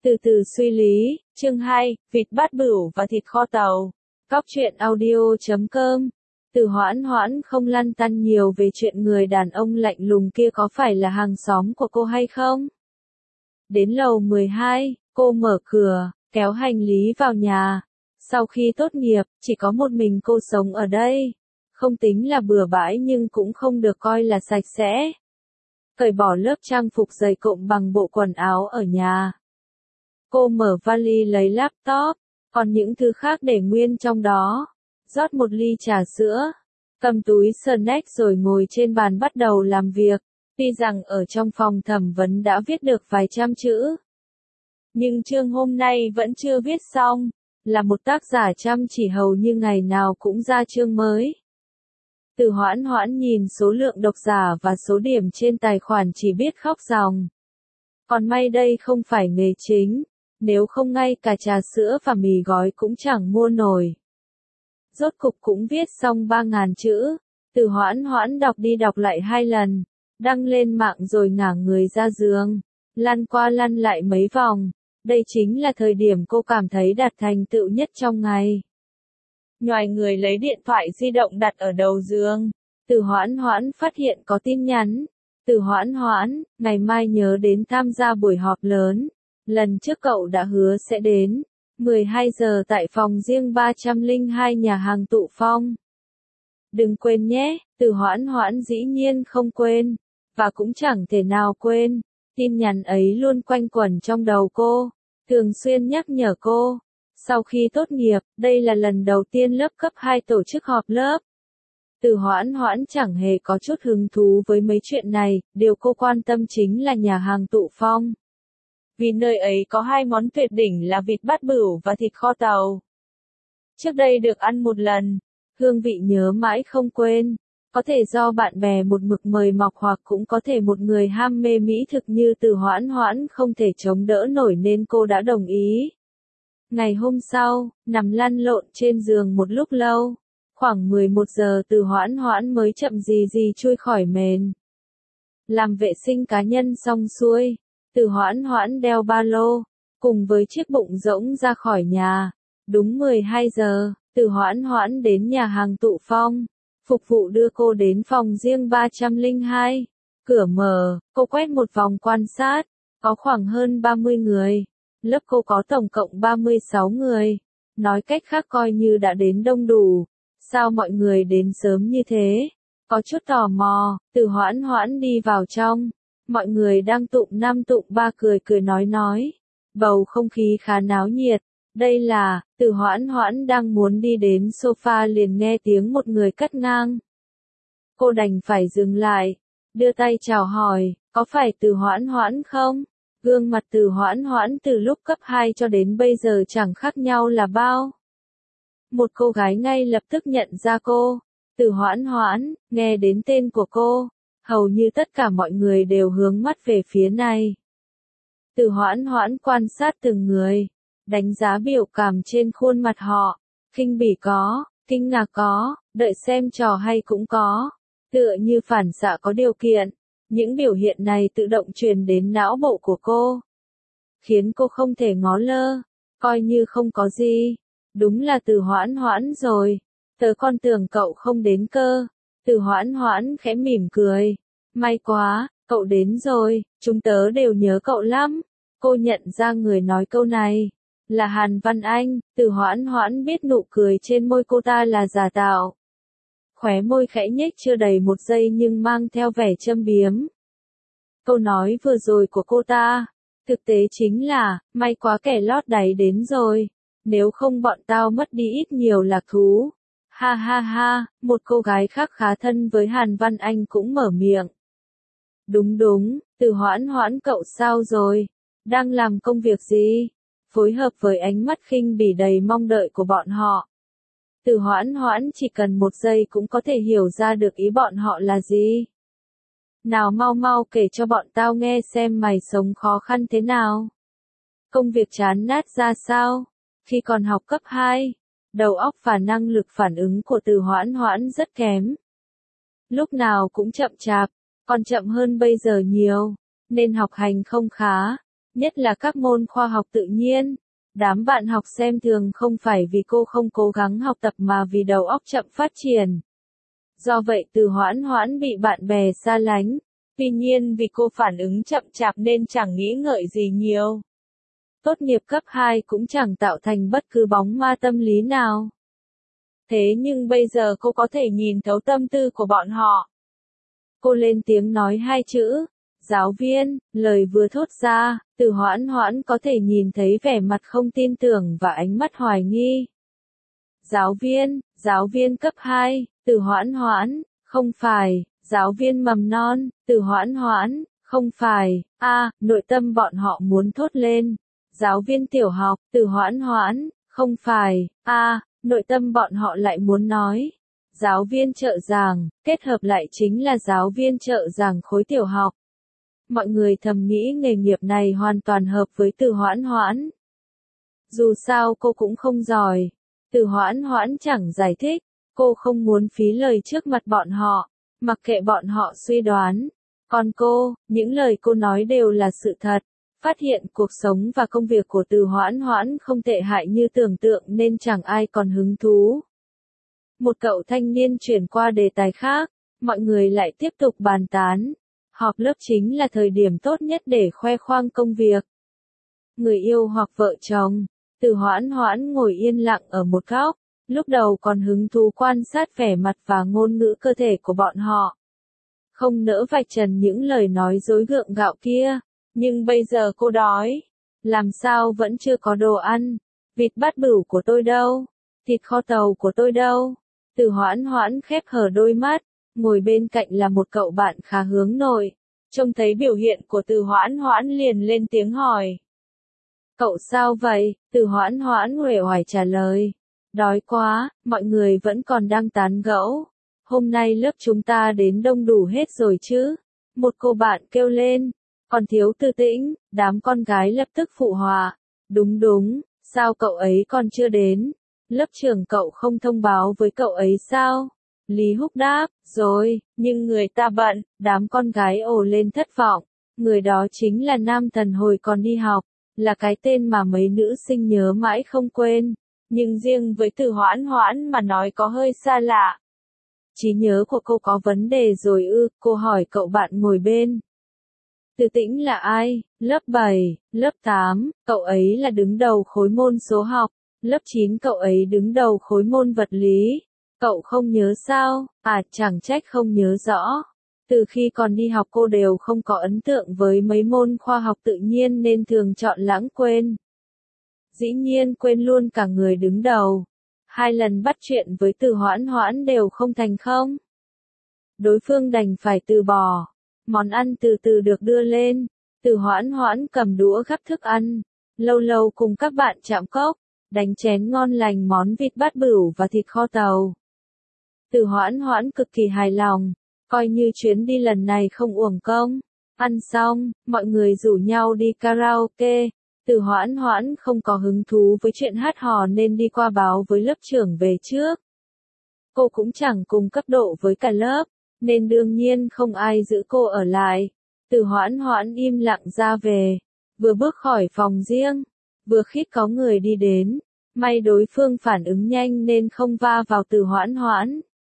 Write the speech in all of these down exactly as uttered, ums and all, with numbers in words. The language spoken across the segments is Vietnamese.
Từ từ suy lý, chương hai, vịt bát bửu và thịt kho tàu. Cóc truyện audio chấm com. Từ Hoãn Hoãn không lăn tăn nhiều về chuyện người đàn ông lạnh lùng kia có phải là hàng xóm của cô hay không. Đến lầu mười hai, cô mở cửa, kéo hành lý vào nhà. Sau khi tốt nghiệp, chỉ có một mình cô sống ở đây. Không tính là bừa bãi nhưng cũng không được coi là sạch sẽ. Cởi bỏ lớp trang phục dày cộm bằng bộ quần áo ở nhà. Cô mở vali lấy laptop, còn những thứ khác để nguyên trong đó. Rót một ly trà sữa, cầm túi snack rồi ngồi trên bàn bắt đầu làm việc. Tuy rằng ở trong phòng thẩm vấn đã viết được vài trăm chữ, nhưng chương hôm nay vẫn chưa viết xong. Là một tác giả chăm chỉ hầu như ngày nào cũng ra chương mới. Từ Hoãn Hoãn nhìn số lượng độc giả và số điểm trên tài khoản chỉ biết khóc ròng. Còn may đây không phải nghề chính, nếu không ngay cả trà sữa và mì gói cũng chẳng mua nổi. Rốt cục cũng viết xong ba ngàn chữ, Từ Hoãn Hoãn đọc đi đọc lại hai lần, đăng lên mạng rồi ngả người ra giường, lăn qua lăn lại mấy vòng. Đây chính là thời điểm cô cảm thấy đạt thành tựu nhất trong ngày. Nhoài người lấy điện thoại di động đặt ở đầu giường, Từ Hoãn Hoãn phát hiện có tin nhắn. Từ Hoãn Hoãn, ngày mai nhớ đến tham gia buổi họp lớn. Lần trước cậu đã hứa sẽ đến. mười hai giờ tại phòng riêng ba trăm lẻ hai nhà hàng Tụ Phong. Đừng quên nhé, Từ Hoãn Hoãn dĩ nhiên không quên. Và cũng chẳng thể nào quên. Tin nhắn ấy luôn quanh quẩn trong đầu cô, thường xuyên nhắc nhở cô. Sau khi tốt nghiệp, đây là lần đầu tiên lớp cấp hai tổ chức họp lớp. Từ Hoãn Hoãn chẳng hề có chút hứng thú với mấy chuyện này, điều cô quan tâm chính là nhà hàng Tụ Phong. Vì nơi ấy có hai món tuyệt đỉnh là vịt bát bửu và thịt kho tàu. Trước đây được ăn một lần, hương vị nhớ mãi không quên. Có thể do bạn bè một mực mời mọc hoặc cũng có thể một người ham mê mỹ thực như Từ Hoãn Hoãn không thể chống đỡ nổi nên cô đã đồng ý. Ngày hôm sau, nằm lăn lộn trên giường một lúc lâu. Khoảng mười một giờ Từ Hoãn Hoãn mới chậm gì gì chui khỏi mền. Làm vệ sinh cá nhân xong xuôi, Từ Hoãn Hoãn đeo ba lô, cùng với chiếc bụng rỗng ra khỏi nhà. Đúng mười hai giờ, Từ Hoãn Hoãn đến nhà hàng Tụ Phong. Phục vụ đưa cô đến phòng riêng ba trăm lẻ hai. Cửa mở, cô quét một vòng quan sát. Có khoảng hơn ba mươi người. Lớp cô có tổng cộng ba mươi sáu người. Nói cách khác coi như đã đến đông đủ. Sao mọi người đến sớm như thế? Có chút tò mò, Từ Hoãn Hoãn đi vào trong. Mọi người đang tụng năm tụng ba cười cười nói nói. Bầu không khí khá náo nhiệt. Đây là, Từ Hoãn Hoãn đang muốn đi đến sofa liền nghe tiếng một người cắt ngang. Cô đành phải dừng lại, đưa tay chào hỏi, có phải Từ Hoãn Hoãn không? Gương mặt Từ Hoãn Hoãn từ lúc cấp hai cho đến bây giờ chẳng khác nhau là bao. Một cô gái ngay lập tức nhận ra cô. Từ Hoãn Hoãn, nghe đến tên của cô, hầu như tất cả mọi người đều hướng mắt về phía này. Từ Hoãn Hoãn quan sát từng người, đánh giá biểu cảm trên khuôn mặt họ. Khinh bỉ có, kinh ngạc có, đợi xem trò hay cũng có. Tựa như phản xạ có điều kiện, những biểu hiện này tự động truyền đến não bộ của cô, khiến cô không thể ngó lơ, coi như không có gì. Đúng là Từ Hoãn Hoãn rồi, tớ còn tưởng cậu không đến cơ. Từ Hoãn Hoãn khẽ mỉm cười, may quá, cậu đến rồi, chúng tớ đều nhớ cậu lắm. Cô nhận ra người nói câu này là Hàn Văn Anh. Từ Hoãn Hoãn biết nụ cười trên môi cô ta là giả tạo. Khóe môi khẽ nhếch chưa đầy một giây nhưng mang theo vẻ châm biếm. Câu nói vừa rồi của cô ta, thực tế chính là, may quá kẻ lót đáy đến rồi, nếu không bọn tao mất đi ít nhiều lạc thú. Ha ha ha, một cô gái khác khá thân với Hàn Văn Anh cũng mở miệng. Đúng đúng, Từ Hoãn Hoãn cậu sao rồi? Đang làm công việc gì? Phối hợp với ánh mắt khinh bỉ đầy mong đợi của bọn họ. Từ Hoãn Hoãn chỉ cần một giây cũng có thể hiểu ra được ý bọn họ là gì. Nào mau mau kể cho bọn tao nghe xem mày sống khó khăn thế nào. Công việc chán nát ra sao? Khi còn học cấp hai, đầu óc và năng lực phản ứng của Từ Hoãn Hoãn rất kém. Lúc nào cũng chậm chạp, còn chậm hơn bây giờ nhiều, nên học hành không khá. nhất là các môn khoa học tự nhiên. Đám bạn học xem thường không phải vì cô không cố gắng học tập mà vì đầu óc chậm phát triển. Do vậy Từ Hoãn Hoãn bị bạn bè xa lánh. Tuy nhiên vì cô phản ứng chậm chạp nên chẳng nghĩ ngợi gì nhiều. Tốt nghiệp cấp hai cũng chẳng tạo thành bất cứ bóng ma tâm lý nào. Thế nhưng bây giờ cô có thể nhìn thấu tâm tư của bọn họ. Cô lên tiếng nói hai chữ, giáo viên, lời vừa thốt ra, Từ Hoãn Hoãn có thể nhìn thấy vẻ mặt không tin tưởng và ánh mắt hoài nghi. Giáo viên, giáo viên cấp hai, Từ Hoãn Hoãn, không phải, giáo viên mầm non, Từ Hoãn Hoãn, không phải, a, à, nội tâm bọn họ muốn thốt lên. Giáo viên tiểu học, Từ Hoãn Hoãn, không phải, a, à, nội tâm bọn họ lại muốn nói. Giáo viên trợ giảng, kết hợp lại chính là giáo viên trợ giảng khối tiểu học. Mọi người thầm nghĩ nghề nghiệp này hoàn toàn hợp với Từ Hoãn Hoãn. Dù sao cô cũng không giỏi. Từ Hoãn Hoãn chẳng giải thích, cô không muốn phí lời trước mặt bọn họ, mặc kệ bọn họ suy đoán. Còn cô, những lời cô nói đều là sự thật. Phát hiện cuộc sống và công việc của Từ Hoãn Hoãn không tệ hại như tưởng tượng nên chẳng ai còn hứng thú. Một cậu thanh niên chuyển qua đề tài khác, mọi người lại tiếp tục bàn tán. Họp lớp chính là thời điểm tốt nhất để khoe khoang công việc. Người yêu hoặc vợ chồng, Từ Hoãn Hoãn ngồi yên lặng ở một góc, lúc đầu còn hứng thú quan sát vẻ mặt và ngôn ngữ cơ thể của bọn họ. Không nỡ vạch trần những lời nói dối gượng gạo kia, nhưng bây giờ cô đói. Làm sao vẫn chưa có đồ ăn? Vịt bát bửu của tôi đâu? Thịt kho tàu của tôi đâu? Từ Hoãn Hoãn khép hờ đôi mắt, ngồi bên cạnh là một cậu bạn khá hướng nội. Trông thấy biểu hiện của Từ Hoãn Hoãn liền lên tiếng hỏi. Cậu sao vậy? Từ Hoãn Hoãn uể oải trả lời. Đói quá, mọi người vẫn còn đang tán gẫu. Hôm nay lớp chúng ta đến đông đủ hết rồi chứ? Một cô bạn kêu lên. Còn thiếu Tư Tĩnh, đám con gái lập tức phụ họa. Đúng đúng, sao cậu ấy còn chưa đến? Lớp trưởng cậu không thông báo với cậu ấy sao? Lý Húc đáp, rồi, nhưng người ta bận, đám con gái ồ lên thất vọng. Người đó chính là Nam Thần hồi còn đi học, là cái tên mà mấy nữ sinh nhớ mãi không quên. Nhưng riêng với Từ Hoãn Hoãn mà nói có hơi xa lạ. Trí nhớ của cô có vấn đề rồi ư? Cô hỏi cậu bạn ngồi bên. Tư Tĩnh là ai? Lớp bảy, lớp tám, cậu ấy là đứng đầu khối môn số học. Lớp chín cậu ấy đứng đầu khối môn vật lý. Cậu không nhớ sao? À, chẳng trách không nhớ rõ. Từ khi còn đi học cô đều không có ấn tượng với mấy môn khoa học tự nhiên nên thường chọn lãng quên. Dĩ nhiên quên luôn cả người đứng đầu. Hai lần bắt chuyện với Từ Hoãn Hoãn đều không thành công. Đối phương đành phải từ bỏ. Món ăn từ từ được đưa lên. Từ Hoãn Hoãn cầm đũa gắp thức ăn. Lâu lâu cùng các bạn chạm cốc, đánh chén ngon lành món vịt bát bửu và thịt kho tàu. Từ Hoãn Hoãn cực kỳ hài lòng, coi như chuyến đi lần này không uổng công. Ăn xong, mọi người rủ nhau đi karaoke. Từ Hoãn Hoãn không có hứng thú với chuyện hát hò nên đi qua báo với lớp trưởng về trước. Cô cũng chẳng cùng cấp độ với cả lớp, nên đương nhiên không ai giữ cô ở lại. Từ Hoãn Hoãn im lặng ra về, vừa bước khỏi phòng riêng, vừa khít có người đi đến. May đối phương phản ứng nhanh nên không va vào Từ Hoãn Hoãn.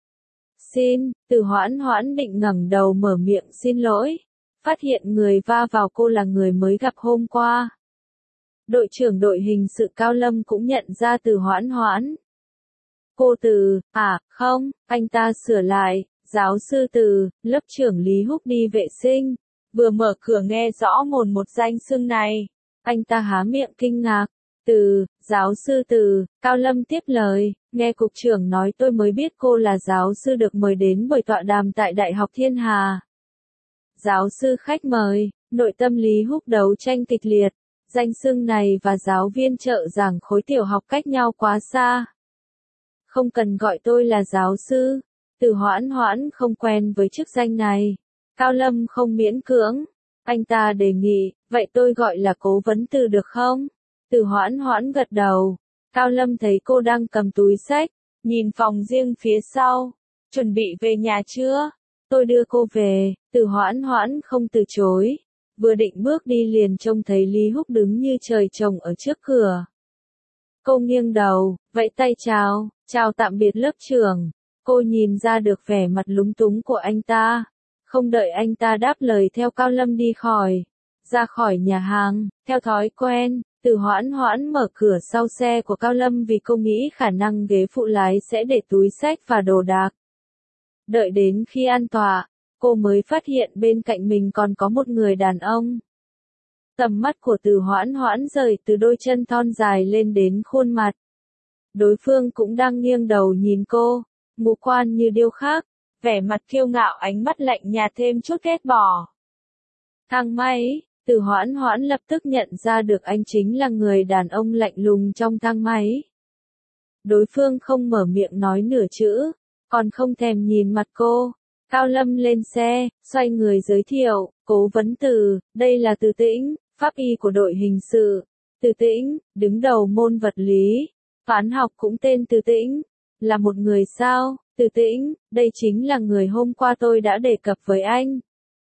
Xin, Từ Hoãn Hoãn định ngẩng đầu mở miệng xin lỗi. Phát hiện người va vào cô là người mới gặp hôm qua. Đội trưởng đội hình sự Cao Lâm cũng nhận ra Từ Hoãn Hoãn. Cô Từ, à, không, anh ta sửa lại, giáo sư Từ, lớp trưởng Lý Húc đi vệ sinh. Vừa mở cửa nghe rõ mồn một danh xưng này. Anh ta há miệng kinh ngạc. Từ, giáo sư Từ, Cao Lâm tiếp lời, nghe cục trưởng nói tôi mới biết cô là giáo sư được mời đến buổi tọa đàm tại Đại học Thiên Hà. Giáo sư khách mời, nội tâm Lý Húc đấu tranh kịch liệt. Danh xưng này và giáo viên trợ giảng khối tiểu học cách nhau quá xa. Không cần gọi tôi là giáo sư. Từ Hoãn Hoãn không quen với chức danh này. Cao Lâm không miễn cưỡng. Anh ta đề nghị, vậy tôi gọi là cố vấn Từ được không? Từ Hoãn Hoãn gật đầu. Cao Lâm thấy cô đang cầm túi xách, nhìn phòng riêng phía sau. Chuẩn bị về nhà chưa? Tôi đưa cô về. Từ Hoãn Hoãn không từ chối. Vừa định bước đi liền trông thấy Lý Húc đứng như trời trồng ở trước cửa. Cô nghiêng đầu, vẫy tay chào, chào tạm biệt lớp trưởng. Cô nhìn ra được vẻ mặt lúng túng của anh ta. Không đợi anh ta đáp lời theo Cao Lâm đi khỏi. Ra khỏi nhà hàng, theo thói quen, Từ Hoãn Hoãn mở cửa sau xe của Cao Lâm vì cô nghĩ khả năng ghế phụ lái sẽ để túi xách và đồ đạc. Đợi đến khi an tọa, cô mới phát hiện bên cạnh mình còn có một người đàn ông. Tầm mắt của Từ Hoãn Hoãn rời từ đôi chân thon dài lên đến khuôn mặt. Đối phương cũng đang nghiêng đầu nhìn cô, ngũ quan như điêu khắc, vẻ mặt kiêu ngạo, ánh mắt lạnh nhạt thêm chút ghét bỏ. Thang máy, Từ Hoãn Hoãn lập tức nhận ra được anh chính là người đàn ông lạnh lùng trong thang máy. Đối phương không mở miệng nói nửa chữ, còn không thèm nhìn mặt cô. Cao Lâm lên xe, xoay người giới thiệu, cố vấn Từ, đây là Từ Tĩnh, pháp y của đội hình sự. Từ Tĩnh, đứng đầu môn vật lý, toán học cũng tên Từ Tĩnh, là một người sao? Từ Tĩnh, đây chính là người hôm qua tôi đã đề cập với anh.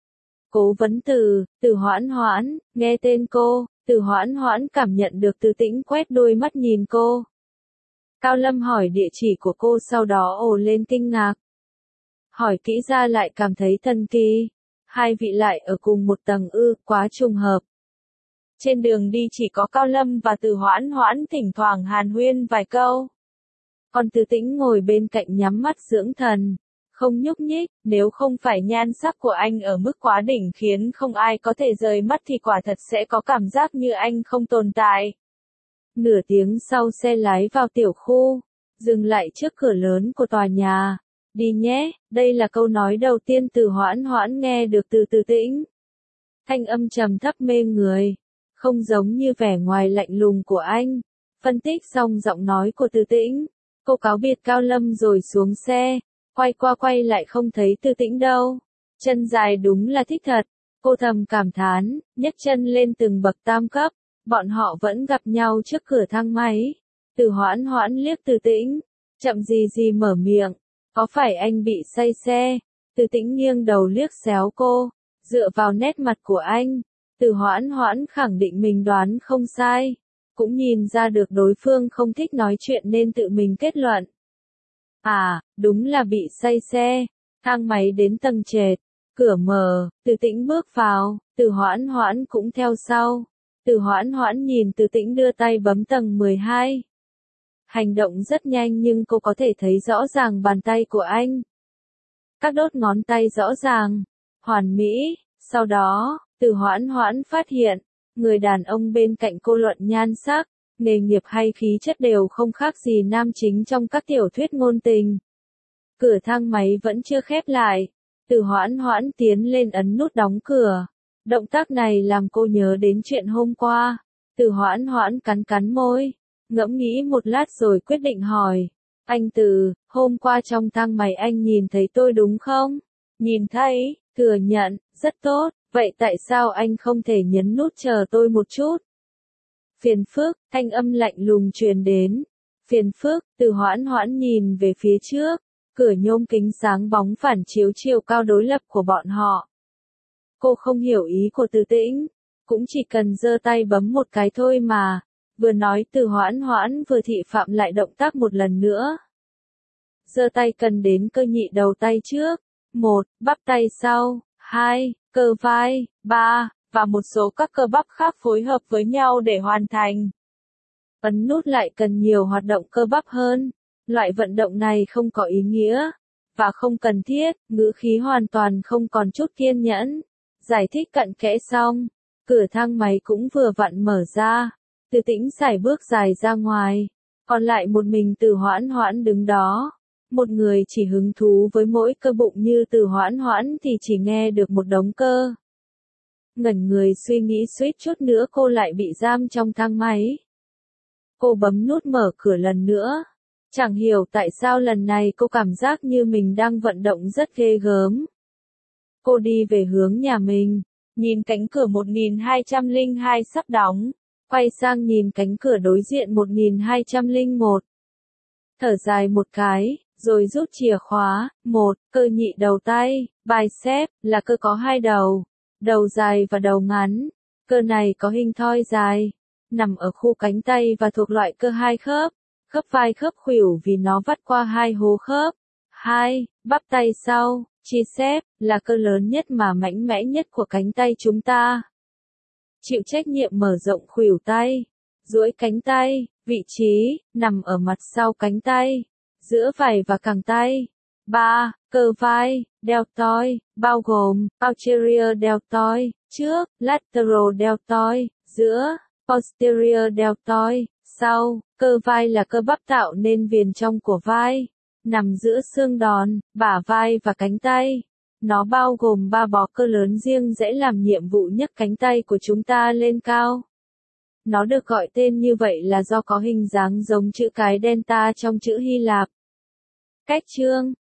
Cố vấn Từ, Từ Hoãn Hoãn, nghe tên cô, Từ Hoãn Hoãn cảm nhận được Từ Tĩnh quét đôi mắt nhìn cô. Cao Lâm hỏi địa chỉ của cô, sau đó ồ lên kinh ngạc. Hỏi kỹ ra lại cảm thấy thần kỳ. Hai vị lại ở cùng một tầng ư, quá trùng hợp. Trên đường đi chỉ có Cao Lâm và Từ Hoãn Hoãn thỉnh thoảng hàn huyên vài câu. Còn Từ Tĩnh ngồi bên cạnh nhắm mắt dưỡng thần, không nhúc nhích, nếu không phải nhan sắc của anh ở mức quá đỉnh khiến không ai có thể rời mắt thì quả thật sẽ có cảm giác như anh không tồn tại. Nửa tiếng sau xe lái vào tiểu khu, dừng lại trước cửa lớn của tòa nhà. Đi nhé, đây là câu nói đầu tiên Từ Hoãn Hoãn nghe được từ Từ Tĩnh. Thanh âm trầm thấp mê người, không giống như vẻ ngoài lạnh lùng của anh. Phân tích xong giọng nói của Từ Tĩnh, cô cáo biệt Cao Lâm rồi xuống xe, quay qua quay lại không thấy Từ Tĩnh đâu. Chân dài đúng là thích thật, cô thầm cảm thán, nhấc chân lên từng bậc tam cấp, bọn họ vẫn gặp nhau trước cửa thang máy. Từ Hoãn Hoãn liếc Từ Tĩnh, chậm gì gì mở miệng, có phải anh bị say xe? Từ Tĩnh nghiêng đầu liếc xéo cô, dựa vào nét mặt của anh, Từ Hoãn Hoãn khẳng định mình đoán không sai, cũng nhìn ra được đối phương không thích nói chuyện nên tự mình kết luận. À, đúng là bị say xe. Thang máy đến tầng trệt, cửa mở, Từ Tĩnh bước vào, Từ Hoãn Hoãn cũng theo sau. Từ Hoãn Hoãn nhìn Từ Tĩnh đưa tay bấm tầng mười hai. Hành động rất nhanh nhưng cô có thể thấy rõ ràng bàn tay của anh. Các đốt ngón tay rõ ràng, hoàn mỹ. Sau đó, Từ Hoãn Hoãn phát hiện, người đàn ông bên cạnh cô luận nhan sắc, nghề nghiệp hay khí chất đều không khác gì nam chính trong các tiểu thuyết ngôn tình. Cửa thang máy vẫn chưa khép lại. Từ Hoãn Hoãn tiến lên ấn nút đóng cửa. Động tác này làm cô nhớ đến chuyện hôm qua. Từ Hoãn Hoãn cắn cắn môi, ngẫm nghĩ một lát rồi quyết định hỏi. Anh Từ, hôm qua trong thang máy anh nhìn thấy tôi đúng không? Nhìn thấy, thừa nhận, rất tốt, vậy tại sao anh không thể nhấn nút chờ tôi một chút? Phiền phức, thanh âm lạnh lùng truyền đến. Phiền phức, Từ Hoãn Hoãn nhìn về phía trước, cửa nhôm kính sáng bóng phản chiếu chiều cao đối lập của bọn họ. Cô không hiểu ý của Từ Tĩnh, cũng chỉ cần giơ tay bấm một cái thôi mà. Vừa nói Từ Hoãn Hoãn vừa thị phạm lại động tác một lần nữa. Giơ tay cần đến cơ nhị đầu tay trước, một, bắp tay sau, hai, cơ vai, ba, và một số các cơ bắp khác phối hợp với nhau để hoàn thành. Ấn nút lại cần nhiều hoạt động cơ bắp hơn. Loại vận động này không có ý nghĩa, và không cần thiết, ngữ khí hoàn toàn không còn chút kiên nhẫn. Giải thích cặn kẽ xong, cửa thang máy cũng vừa vặn mở ra. Từ Tĩnh sải bước dài ra ngoài, còn lại một mình Từ Hoãn Hoãn đứng đó. Một người chỉ hứng thú với mỗi cơ bụng như Từ Hoãn Hoãn thì chỉ nghe được một đống cơ. Ngẩn người suy nghĩ suýt chút nữa cô lại bị giam trong thang máy. Cô bấm nút mở cửa lần nữa. Chẳng hiểu tại sao lần này cô cảm giác như mình đang vận động rất ghê gớm. Cô đi về hướng nhà mình, nhìn cánh cửa một nghìn hai trăm lẻ hai sắp đóng, quay sang nhìn cánh cửa đối diện một nghìn hai trăm lẻ một. Thở dài một cái, rồi rút chìa khóa. Một, cơ nhị đầu tay, bicep, là cơ có hai đầu. Đầu dài và đầu ngắn. Cơ này có hình thoi dài, nằm ở khu cánh tay và thuộc loại cơ hai khớp. Khớp vai khớp khuỷu vì nó vắt qua hai hố khớp. hai. Bắp tay sau, triceps, là cơ lớn nhất mà mạnh mẽ nhất của cánh tay chúng ta. Chịu trách nhiệm mở rộng khuỷu tay. Duỗi cánh tay, vị trí, nằm ở mặt sau cánh tay, giữa vai và cẳng tay. ba. Cơ vai, deltoid, bao gồm, anterior deltoid, trước, lateral deltoid, giữa, posterior deltoid, sau. Cơ vai là cơ bắp tạo nên viền trong của vai, nằm giữa xương đòn, bả vai và cánh tay. Nó bao gồm ba bó cơ lớn riêng dễ làm nhiệm vụ nhấc cánh tay của chúng ta lên cao. Nó được gọi tên như vậy là do có hình dáng giống chữ cái delta trong chữ Hy Lạp. Cách chương